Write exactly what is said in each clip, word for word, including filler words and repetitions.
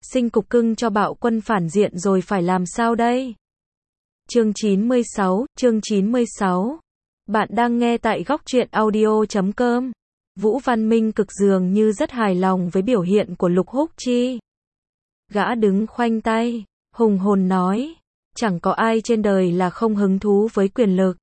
sinh cục cưng cho bạo quân phản diện rồi phải làm sao đây? Chương chín mươi sáu, chương chín mươi sáu. Bạn đang nghe tại góc truyện audio chấm com. Vũ Văn Minh Cực dường như rất hài lòng với biểu hiện của Lục Húc Chi. Gã đứng khoanh tay, hùng hồn nói, chẳng có ai trên đời là không hứng thú với quyền lực.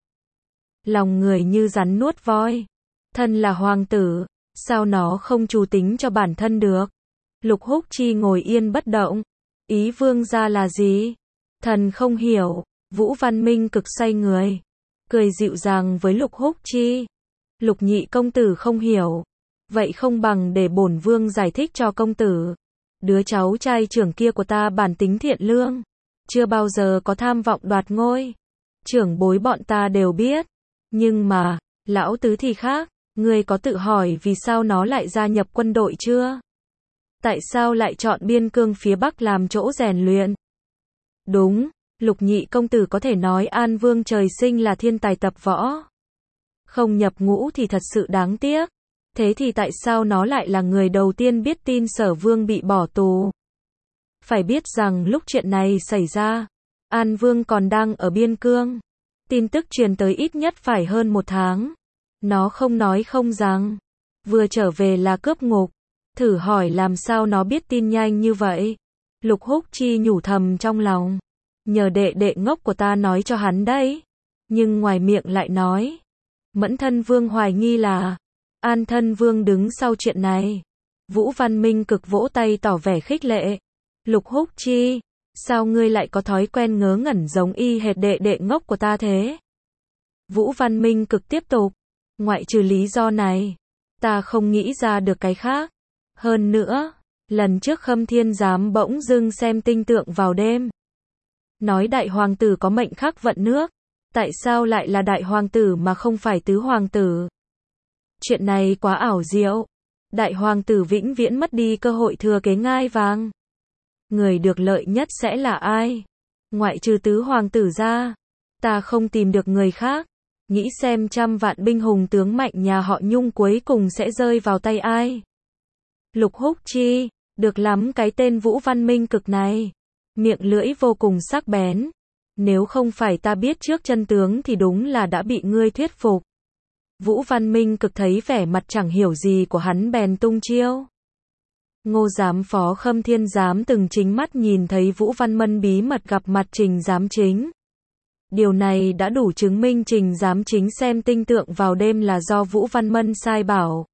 Lòng người như rắn nuốt voi. Thân là hoàng tử, sao nó không chủ tính cho bản thân được? Lục Húc Chi ngồi yên bất động. Ý vương gia là gì? Thần không hiểu. Vũ Văn Minh Cực xoay người, cười dịu dàng với Lục Húc Chi. Lục nhị công tử không hiểu. Vậy không bằng để bổn vương giải thích cho công tử. Đứa cháu trai trưởng kia của ta bản tính thiện lương, chưa bao giờ có tham vọng đoạt ngôi. Trưởng bối bọn ta đều biết. Nhưng mà, lão tứ thì khác. Ngươi có tự hỏi vì sao nó lại gia nhập quân đội chưa? Tại sao lại chọn biên cương phía Bắc làm chỗ rèn luyện? Đúng, Lục nhị công tử có thể nói An Vương trời sinh là thiên tài tập võ. Không nhập ngũ thì thật sự đáng tiếc. Thế thì tại sao nó lại là người đầu tiên biết tin Sở Vương bị bỏ tù? Phải biết rằng lúc chuyện này xảy ra, An Vương còn đang ở biên cương. Tin tức truyền tới ít nhất phải hơn một tháng. Nó không nói không rằng, vừa trở về là cướp ngục. Thử hỏi làm sao nó biết tin nhanh như vậy? Lục Húc Chi nhủ thầm trong lòng. Nhờ đệ đệ ngốc của ta nói cho hắn đấy. Nhưng ngoài miệng lại nói. Mẫn Thân Vương hoài nghi là An Thân Vương đứng sau chuyện này. Vũ Văn Minh Cực vỗ tay tỏ vẻ khích lệ. Lục Húc Chi, sao ngươi lại có thói quen ngớ ngẩn giống y hệt đệ đệ ngốc của ta thế? Vũ Văn Minh Cực tiếp tục. Ngoại trừ lý do này, ta không nghĩ ra được cái khác. Hơn nữa, lần trước Khâm Thiên Giám bỗng dưng xem tinh tượng vào đêm. Nói đại hoàng tử có mệnh khắc vận nước. Tại sao lại là đại hoàng tử mà không phải tứ hoàng tử? Chuyện này quá ảo diệu. Đại hoàng tử vĩnh viễn mất đi cơ hội thừa kế ngai vàng. Người được lợi nhất sẽ là ai? Ngoại trừ tứ hoàng tử ra, ta không tìm được người khác. Nghĩ xem trăm vạn binh hùng tướng mạnh nhà họ Nhung cuối cùng sẽ rơi vào tay ai? Lục Húc Chi, được lắm cái tên Vũ Văn Minh Cực này. Miệng lưỡi vô cùng sắc bén. Nếu không phải ta biết trước chân tướng thì đúng là đã bị ngươi thuyết phục. Vũ Văn Minh Cực thấy vẻ mặt chẳng hiểu gì của hắn bèn tung chiêu. Ngô giám phó Khâm Thiên Giám từng chính mắt nhìn thấy Vũ Văn Mân bí mật gặp mặt Trình Giám Chính. Điều này đã đủ chứng minh Trình Giám Chính xem tinh tượng vào đêm là do Vũ Văn Mân sai bảo.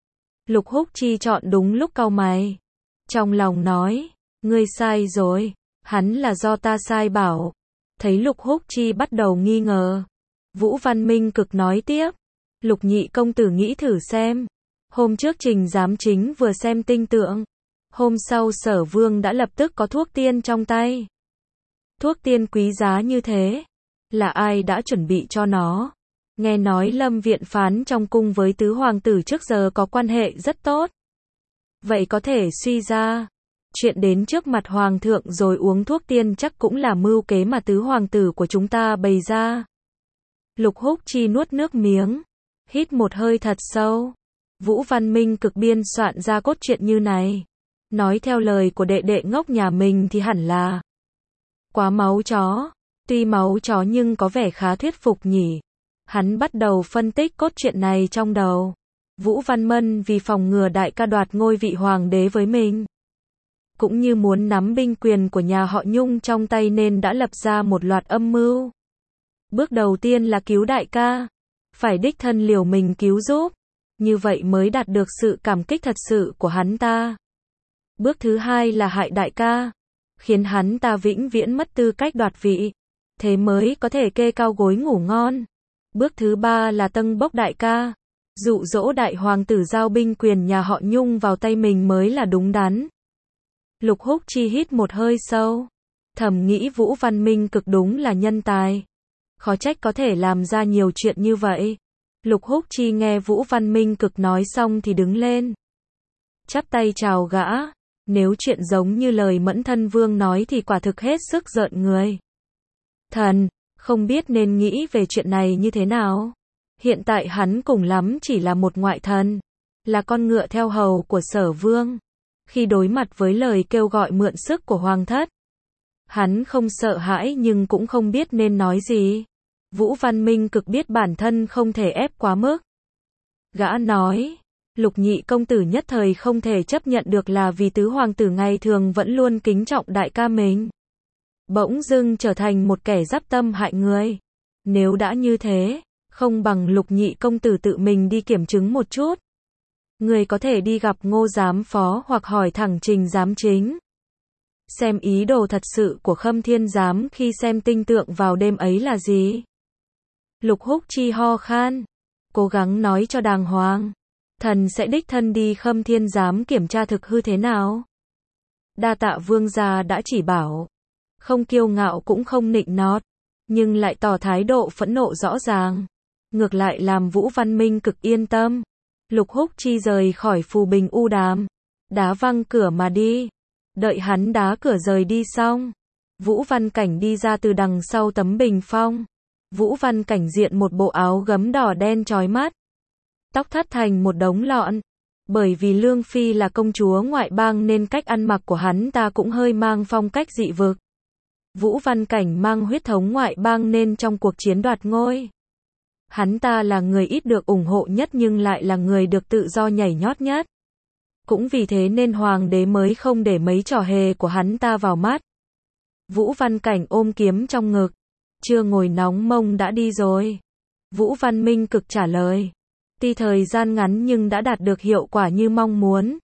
Lục Húc Chi chọn đúng lúc cau mày. Trong lòng nói, ngươi sai rồi, hắn là do ta sai bảo. Thấy Lục Húc Chi bắt đầu nghi ngờ, Vũ Văn Minh Cực nói tiếp. Lục nhị công tử nghĩ thử xem. Hôm trước Trình Giám Chính vừa xem tinh tượng. Hôm sau Sở Vương đã lập tức có thuốc tiên trong tay. Thuốc tiên quý giá như thế. Là ai đã chuẩn bị cho nó? Nghe nói Lâm Viện Phán trong cung với tứ hoàng tử trước giờ có quan hệ rất tốt. Vậy có thể suy ra, chuyện đến trước mặt hoàng thượng rồi uống thuốc tiên chắc cũng là mưu kế mà tứ hoàng tử của chúng ta bày ra. Lục Húc Chi nuốt nước miếng, hít một hơi thật sâu. Vũ Văn Minh Cực biên soạn ra cốt truyện như này. Nói theo lời của đệ đệ ngốc nhà mình thì hẳn là quá máu chó. Tuy máu chó nhưng có vẻ khá thuyết phục nhỉ. Hắn bắt đầu phân tích cốt truyện này trong đầu. Vũ Văn Mân vì phòng ngừa đại ca đoạt ngôi vị hoàng đế với mình, cũng như muốn nắm binh quyền của nhà họ Nhung trong tay nên đã lập ra một loạt âm mưu. Bước đầu tiên là cứu đại ca. Phải đích thân liều mình cứu giúp. Như vậy mới đạt được sự cảm kích thật sự của hắn ta. Bước thứ hai là hại đại ca. Khiến hắn ta vĩnh viễn mất tư cách đoạt vị. Thế mới có thể kê cao gối ngủ ngon. Bước thứ ba là tâng bốc đại ca. Dụ dỗ đại hoàng tử giao binh quyền nhà họ Nhung vào tay mình mới là đúng đắn. Lục Húc Chi hít một hơi sâu. Thầm nghĩ Vũ Văn Minh Cực đúng là nhân tài. Khó trách có thể làm ra nhiều chuyện như vậy. Lục Húc Chi nghe Vũ Văn Minh Cực nói xong thì đứng lên. Chắp tay chào gã. Nếu chuyện giống như lời Mẫn Thân Vương nói thì quả thực hết sức rợn người. Thần, không biết nên nghĩ về chuyện này như thế nào. Hiện tại hắn cùng lắm chỉ là một ngoại thần. Là con ngựa theo hầu của Sở Vương. Khi đối mặt với lời kêu gọi mượn sức của Hoàng thất, hắn không sợ hãi nhưng cũng không biết nên nói gì. Vũ Văn Minh Cực biết bản thân không thể ép quá mức. Gã nói, Lục nhị công tử nhất thời không thể chấp nhận được là vì tứ hoàng tử ngày thường vẫn luôn kính trọng đại ca mình, bỗng dưng trở thành một kẻ giáp tâm hại người. Nếu đã như thế, không bằng Lục nhị công tử tự mình đi kiểm chứng một chút. Người có thể đi gặp Ngô giám phó hoặc hỏi thẳng Trình giám chính, xem ý đồ thật sự của Khâm Thiên giám khi xem tinh tượng vào đêm ấy là gì. Lục Húc Chi ho khan, cố gắng nói cho đàng hoàng. Thần sẽ đích thân đi Khâm Thiên giám kiểm tra thực hư thế nào. Đa tạ vương gia đã chỉ bảo. Không kiêu ngạo cũng không nịnh nọt, nhưng lại tỏ thái độ phẫn nộ rõ ràng. Ngược lại làm Vũ Văn Minh Cực yên tâm. Lục Húc Chi rời khỏi Phù Bình U Đàm, đá văng cửa mà đi. Đợi hắn đá cửa rời đi xong, Vũ Văn Cảnh đi ra từ đằng sau tấm bình phong. Vũ Văn Cảnh diện một bộ áo gấm đỏ đen chói mắt, tóc thắt thành một đống lọn. Bởi vì Lương Phi là công chúa ngoại bang nên cách ăn mặc của hắn ta cũng hơi mang phong cách dị vực. Vũ Văn Cảnh mang huyết thống ngoại bang nên trong cuộc chiến đoạt ngôi, hắn ta là người ít được ủng hộ nhất nhưng lại là người được tự do nhảy nhót nhất. Cũng vì thế nên hoàng đế mới không để mấy trò hề của hắn ta vào mắt. Vũ Văn Cảnh ôm kiếm trong ngực, chưa ngồi nóng mông đã đi rồi. Vũ Văn Minh Cực trả lời, tuy thời gian ngắn nhưng đã đạt được hiệu quả như mong muốn.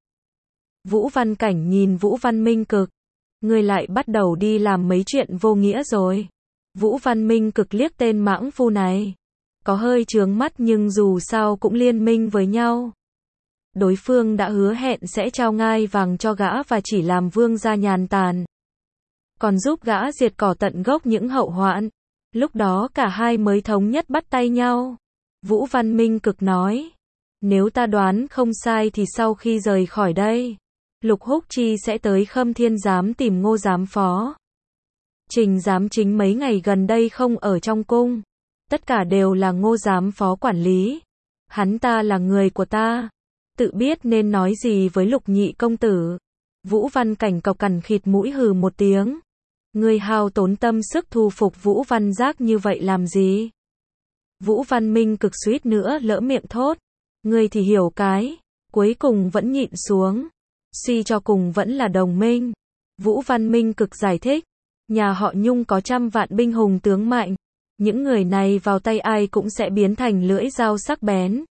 Vũ Văn Cảnh nhìn Vũ Văn Minh Cực, ngươi lại bắt đầu đi làm mấy chuyện vô nghĩa rồi. Vũ Văn Minh Cực liếc tên mãng phu này, có hơi chướng mắt nhưng dù sao cũng liên minh với nhau. Đối phương đã hứa hẹn sẽ trao ngai vàng cho gã và chỉ làm vương gia nhàn tản, còn giúp gã diệt cỏ tận gốc những hậu hoạn. Lúc đó cả hai mới thống nhất bắt tay nhau. Vũ Văn Minh Cực nói, nếu ta đoán không sai thì sau khi rời khỏi đây, Lục Húc Chi sẽ tới Khâm Thiên giám tìm Ngô giám phó. Trình giám chính mấy ngày gần đây không ở trong cung, tất cả đều là Ngô giám phó quản lý. Hắn ta là người của ta, tự biết nên nói gì với Lục nhị công tử. Vũ Văn Cảnh cộc cằn khịt mũi hừ một tiếng. Ngươi hao tốn tâm sức thu phục Vũ Văn Giác như vậy làm gì? Vũ Văn Minh Cực suýt nữa lỡ miệng thốt. Ngươi thì hiểu cái, cuối cùng vẫn nhịn xuống. Suy cho cùng vẫn là đồng minh. Vũ Văn Minh Cực giải thích, nhà họ Nhung có trăm vạn binh hùng tướng mạnh. Những người này vào tay ai cũng sẽ biến thành lưỡi dao sắc bén.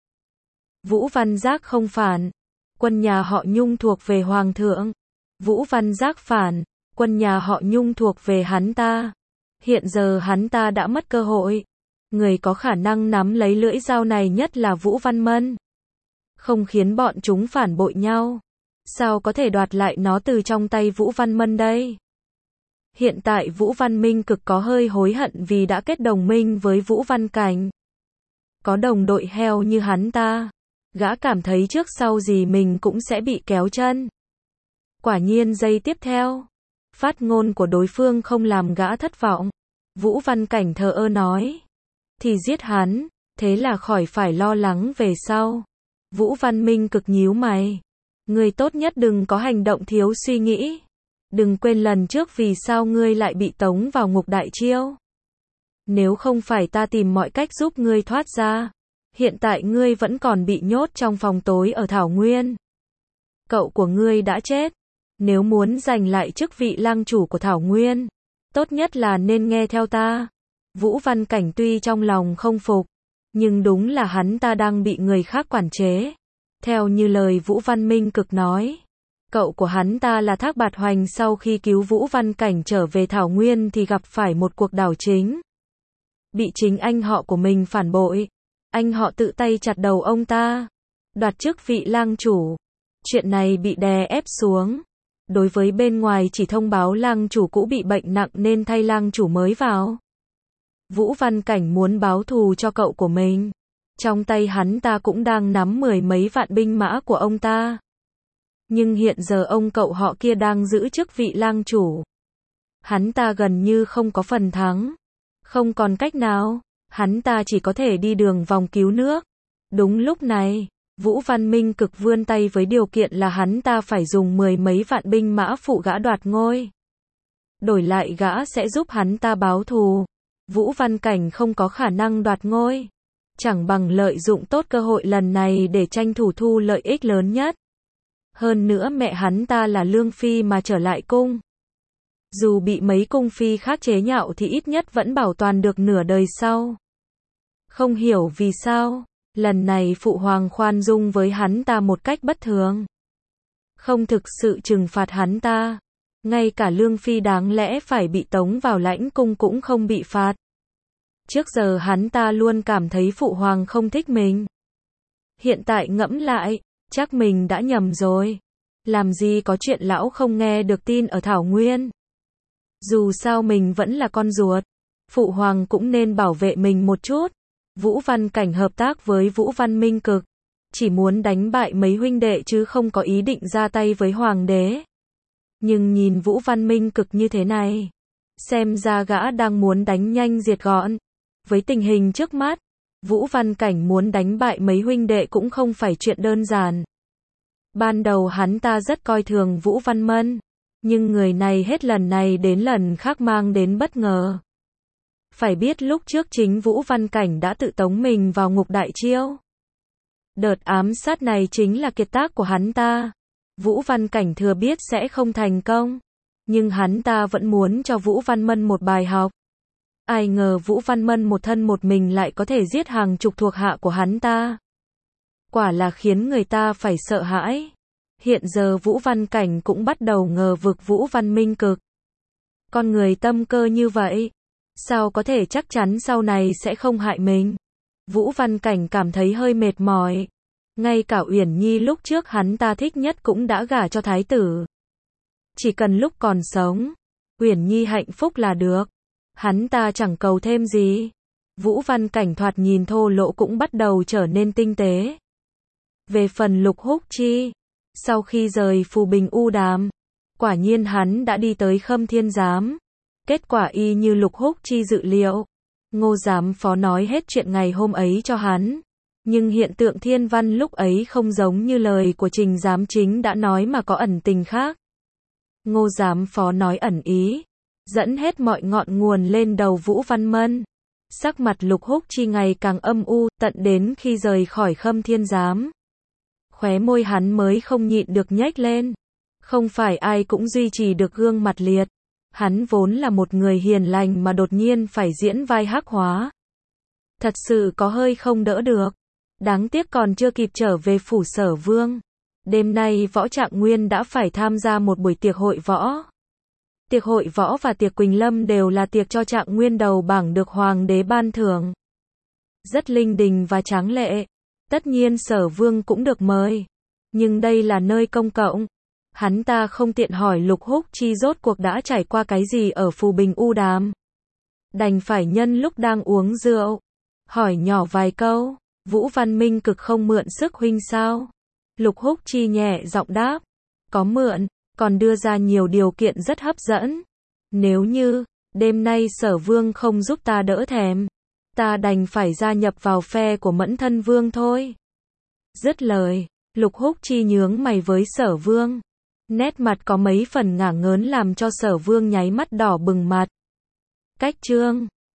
Vũ Văn Giác không phản, quân nhà họ Nhung thuộc về Hoàng thượng. Vũ Văn Giác phản, quân nhà họ Nhung thuộc về hắn ta. Hiện giờ hắn ta đã mất cơ hội. Người có khả năng nắm lấy lưỡi dao này nhất là Vũ Văn Mân. Không khiến bọn chúng phản bội nhau, sao có thể đoạt lại nó từ trong tay Vũ Văn Mân đây? Hiện tại Vũ Văn Minh Cực có hơi hối hận vì đã kết đồng minh với Vũ Văn Cảnh. Có đồng đội heo như hắn ta, gã cảm thấy trước sau gì mình cũng sẽ bị kéo chân. Quả nhiên giây tiếp theo, phát ngôn của đối phương không làm gã thất vọng. Vũ Văn Cảnh thờ ơ nói, thì giết hắn, thế là khỏi phải lo lắng về sau. Vũ Văn Minh Cực nhíu mày, ngươi tốt nhất đừng có hành động thiếu suy nghĩ. Đừng quên lần trước vì sao ngươi lại bị tống vào ngục đại chiêu. Nếu không phải ta tìm mọi cách giúp ngươi thoát ra, hiện tại ngươi vẫn còn bị nhốt trong phòng tối ở Thảo Nguyên. Cậu của ngươi đã chết. Nếu muốn giành lại chức vị lang chủ của Thảo Nguyên, tốt nhất là nên nghe theo ta. Vũ Văn Cảnh tuy trong lòng không phục, nhưng đúng là hắn ta đang bị người khác quản chế. Theo như lời Vũ Văn Minh Cực nói, cậu của hắn ta là Thác Bạt Hoành sau khi cứu Vũ Văn Cảnh trở về Thảo Nguyên thì gặp phải một cuộc đảo chính. Bị chính anh họ của mình phản bội. Anh họ tự tay chặt đầu ông ta, đoạt chức vị lang chủ. Chuyện này bị đè ép xuống. Đối với bên ngoài chỉ thông báo lang chủ cũ bị bệnh nặng nên thay lang chủ mới vào. Vũ Văn Cảnh muốn báo thù cho cậu của mình. Trong tay hắn ta cũng đang nắm mười mấy vạn binh mã của ông ta. Nhưng hiện giờ ông cậu họ kia đang giữ chức vị lang chủ. Hắn ta gần như không có phần thắng. Không còn cách nào, hắn ta chỉ có thể đi đường vòng cứu nước. Đúng lúc này, Vũ Văn Minh Cực vươn tay với điều kiện là hắn ta phải dùng mười mấy vạn binh mã phụ gã đoạt ngôi. Đổi lại gã sẽ giúp hắn ta báo thù. Vũ Văn Cảnh không có khả năng đoạt ngôi. Chẳng bằng lợi dụng tốt cơ hội lần này để tranh thủ thu lợi ích lớn nhất. Hơn nữa mẹ hắn ta là Lương Phi mà trở lại cung. Dù bị mấy cung phi khác chế nhạo thì ít nhất vẫn bảo toàn được nửa đời sau. Không hiểu vì sao, lần này phụ hoàng khoan dung với hắn ta một cách bất thường. Không thực sự trừng phạt hắn ta. Ngay cả Lương Phi đáng lẽ phải bị tống vào lãnh cung cũng không bị phạt. Trước giờ hắn ta luôn cảm thấy phụ hoàng không thích mình. Hiện tại ngẫm lại, chắc mình đã nhầm rồi. Làm gì có chuyện lão không nghe được tin ở Thảo Nguyên. Dù sao mình vẫn là con ruột. Phụ hoàng cũng nên bảo vệ mình một chút. Vũ Văn Cảnh hợp tác với Vũ Văn Minh Cực. Chỉ muốn đánh bại mấy huynh đệ chứ không có ý định ra tay với hoàng đế. Nhưng nhìn Vũ Văn Minh Cực như thế này, xem ra gã đang muốn đánh nhanh diệt gọn. Với tình hình trước mắt, Vũ Văn Cảnh muốn đánh bại mấy huynh đệ cũng không phải chuyện đơn giản. Ban đầu hắn ta rất coi thường Vũ Văn Mân, nhưng người này hết lần này đến lần khác mang đến bất ngờ. Phải biết lúc trước chính Vũ Văn Cảnh đã tự tống mình vào ngục đại chiêu. Đợt ám sát này chính là kiệt tác của hắn ta. Vũ Văn Cảnh thừa biết sẽ không thành công, nhưng hắn ta vẫn muốn cho Vũ Văn Mân một bài học. Ai ngờ Vũ Văn Mân một thân một mình lại có thể giết hàng chục thuộc hạ của hắn ta. Quả là khiến người ta phải sợ hãi. Hiện giờ Vũ Văn Cảnh cũng bắt đầu ngờ vực Vũ Văn Minh Cực. Con người tâm cơ như vậy, sao có thể chắc chắn sau này sẽ không hại mình? Vũ Văn Cảnh cảm thấy hơi mệt mỏi. Ngay cả Uyển Nhi lúc trước hắn ta thích nhất cũng đã gả cho thái tử. Chỉ cần lúc còn sống, Uyển Nhi hạnh phúc là được. Hắn ta chẳng cầu thêm gì. Vũ Văn Cảnh thoạt nhìn thô lỗ cũng bắt đầu trở nên tinh tế. Về phần Lục Húc Chi, sau khi rời Phù Bình U Đàm, quả nhiên hắn đã đi tới Khâm Thiên Giám. Kết quả y như Lục Húc Chi dự liệu. Ngô giám phó nói hết chuyện ngày hôm ấy cho hắn. Nhưng hiện tượng thiên văn lúc ấy không giống như lời của Trình giám chính đã nói mà có ẩn tình khác. Ngô giám phó nói ẩn ý, dẫn hết mọi ngọn nguồn lên đầu Vũ Văn Mân. Sắc mặt Lục Húc Chi ngày càng âm u, tận đến khi rời khỏi Khâm Thiên Giám. Khóe môi hắn mới không nhịn được nhếch lên. Không phải ai cũng duy trì được gương mặt liệt. Hắn vốn là một người hiền lành mà đột nhiên phải diễn vai hắc hóa. Thật sự có hơi không đỡ được. Đáng tiếc còn chưa kịp trở về phủ Sở Vương. Đêm nay Võ Trạng Nguyên đã phải tham gia một buổi tiệc hội võ. Tiệc hội võ và tiệc Quỳnh Lâm đều là tiệc cho Trạng Nguyên đầu bảng được hoàng đế ban thưởng. Rất linh đình và tráng lệ. Tất nhiên Sở Vương cũng được mời. Nhưng đây là nơi công cộng. Hắn ta không tiện hỏi Lục Húc Chi rốt cuộc đã trải qua cái gì ở Phù Bình U Đàm. Đành phải nhân lúc đang uống rượu, hỏi nhỏ vài câu. Vũ Văn Minh Cực không mượn sức huynh sao? Lục Húc Chi nhẹ giọng đáp. Có mượn, còn đưa ra nhiều điều kiện rất hấp dẫn. Nếu như, đêm nay Sở Vương không giúp ta đỡ thèm, ta đành phải gia nhập vào phe của Mẫn Thân Vương thôi. Dứt lời, Lục Húc Chi nhướng mày với Sở Vương. Nét mặt có mấy phần ngả ngớn làm cho Sở Vương nháy mắt đỏ bừng mặt. Cách chương